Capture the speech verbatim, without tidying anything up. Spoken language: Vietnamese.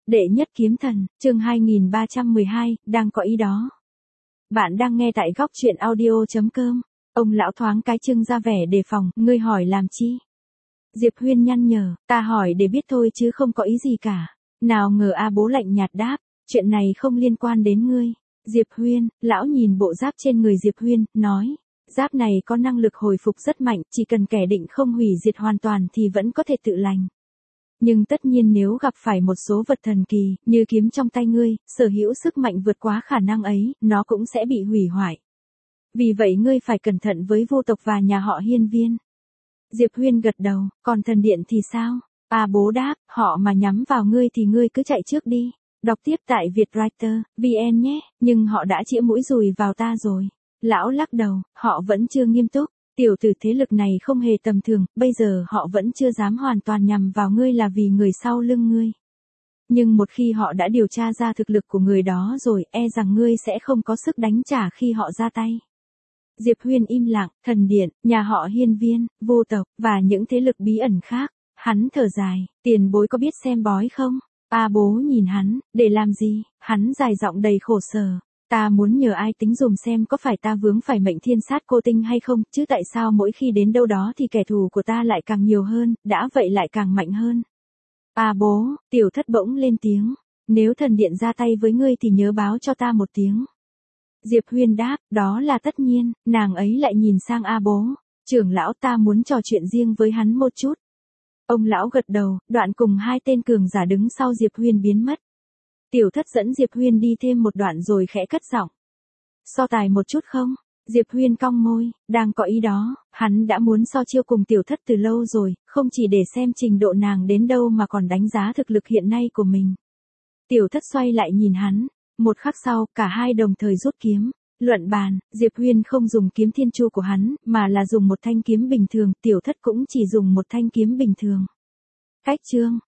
Đệ nhất kiếm thần, chương hai nghìn ba trăm mười hai, đang có ý đó. Bạn đang nghe tại góc truyện audio chấm com. Ông lão thoáng cái trưng ra vẻ đề phòng, ngươi hỏi làm chi? Diệp Huyên nhăn nhở, ta hỏi để biết thôi chứ không có ý gì cả. Nào ngờ A Bố lạnh nhạt đáp, chuyện này không liên quan đến ngươi. Diệp Huyên, lão nhìn bộ giáp trên người Diệp Huyên, nói, giáp này có năng lực hồi phục rất mạnh, chỉ cần kẻ định không hủy diệt hoàn toàn thì vẫn có thể tự lành. Nhưng tất nhiên nếu gặp phải một số vật thần kỳ, như kiếm trong tay ngươi, sở hữu sức mạnh vượt quá khả năng ấy, nó cũng sẽ bị hủy hoại. Vì vậy ngươi phải cẩn thận với vô tộc và nhà họ Hiên Viên. Diệp Huyên gật đầu, còn thần điện thì sao? A Bố đáp, họ mà nhắm vào ngươi thì ngươi cứ chạy trước đi. Đọc tiếp tại Vietwriter, vê en nhé, nhưng họ đã chĩa mũi dùi vào ta rồi. Lão lắc đầu, họ vẫn chưa nghiêm túc. Tiểu tử thế lực này không hề tầm thường, bây giờ họ vẫn chưa dám hoàn toàn nhằm vào ngươi là vì người sau lưng ngươi. Nhưng một khi họ đã điều tra ra thực lực của người đó rồi, e rằng ngươi sẽ không có sức đánh trả khi họ ra tay. Diệp Huyên im lặng, thần điện, nhà họ Hiên Viên, vô tộc, và những thế lực bí ẩn khác. Hắn thở dài, tiền bối có biết xem bói không? A Bố nhìn hắn, để làm gì? Hắn dài giọng đầy khổ sở. Ta muốn nhờ ai tính dùm xem có phải ta vướng phải mệnh thiên sát cô tinh hay không, chứ tại sao mỗi khi đến đâu đó thì kẻ thù của ta lại càng nhiều hơn, đã vậy lại càng mạnh hơn. À Bố, tiểu thất bỗng lên tiếng, nếu thần điện ra tay với ngươi thì nhớ báo cho ta một tiếng. Diệp Huyên đáp, đó là tất nhiên, nàng ấy lại nhìn sang A Bố, trưởng lão ta muốn trò chuyện riêng với hắn một chút. Ông lão gật đầu, đoạn cùng hai tên cường giả đứng sau Diệp Huyên biến mất. Tiểu thất dẫn Diệp Huyên đi thêm một đoạn rồi khẽ cất giọng. So tài một chút không? Diệp Huyên cong môi, đang có ý đó, hắn đã muốn so chiêu cùng tiểu thất từ lâu rồi, không chỉ để xem trình độ nàng đến đâu mà còn đánh giá thực lực hiện nay của mình. Tiểu thất xoay lại nhìn hắn, một khắc sau, cả hai đồng thời rút kiếm. Luận bàn, Diệp Huyên không dùng kiếm thiên chu của hắn, mà là dùng một thanh kiếm bình thường, tiểu thất cũng chỉ dùng một thanh kiếm bình thường. Cách chương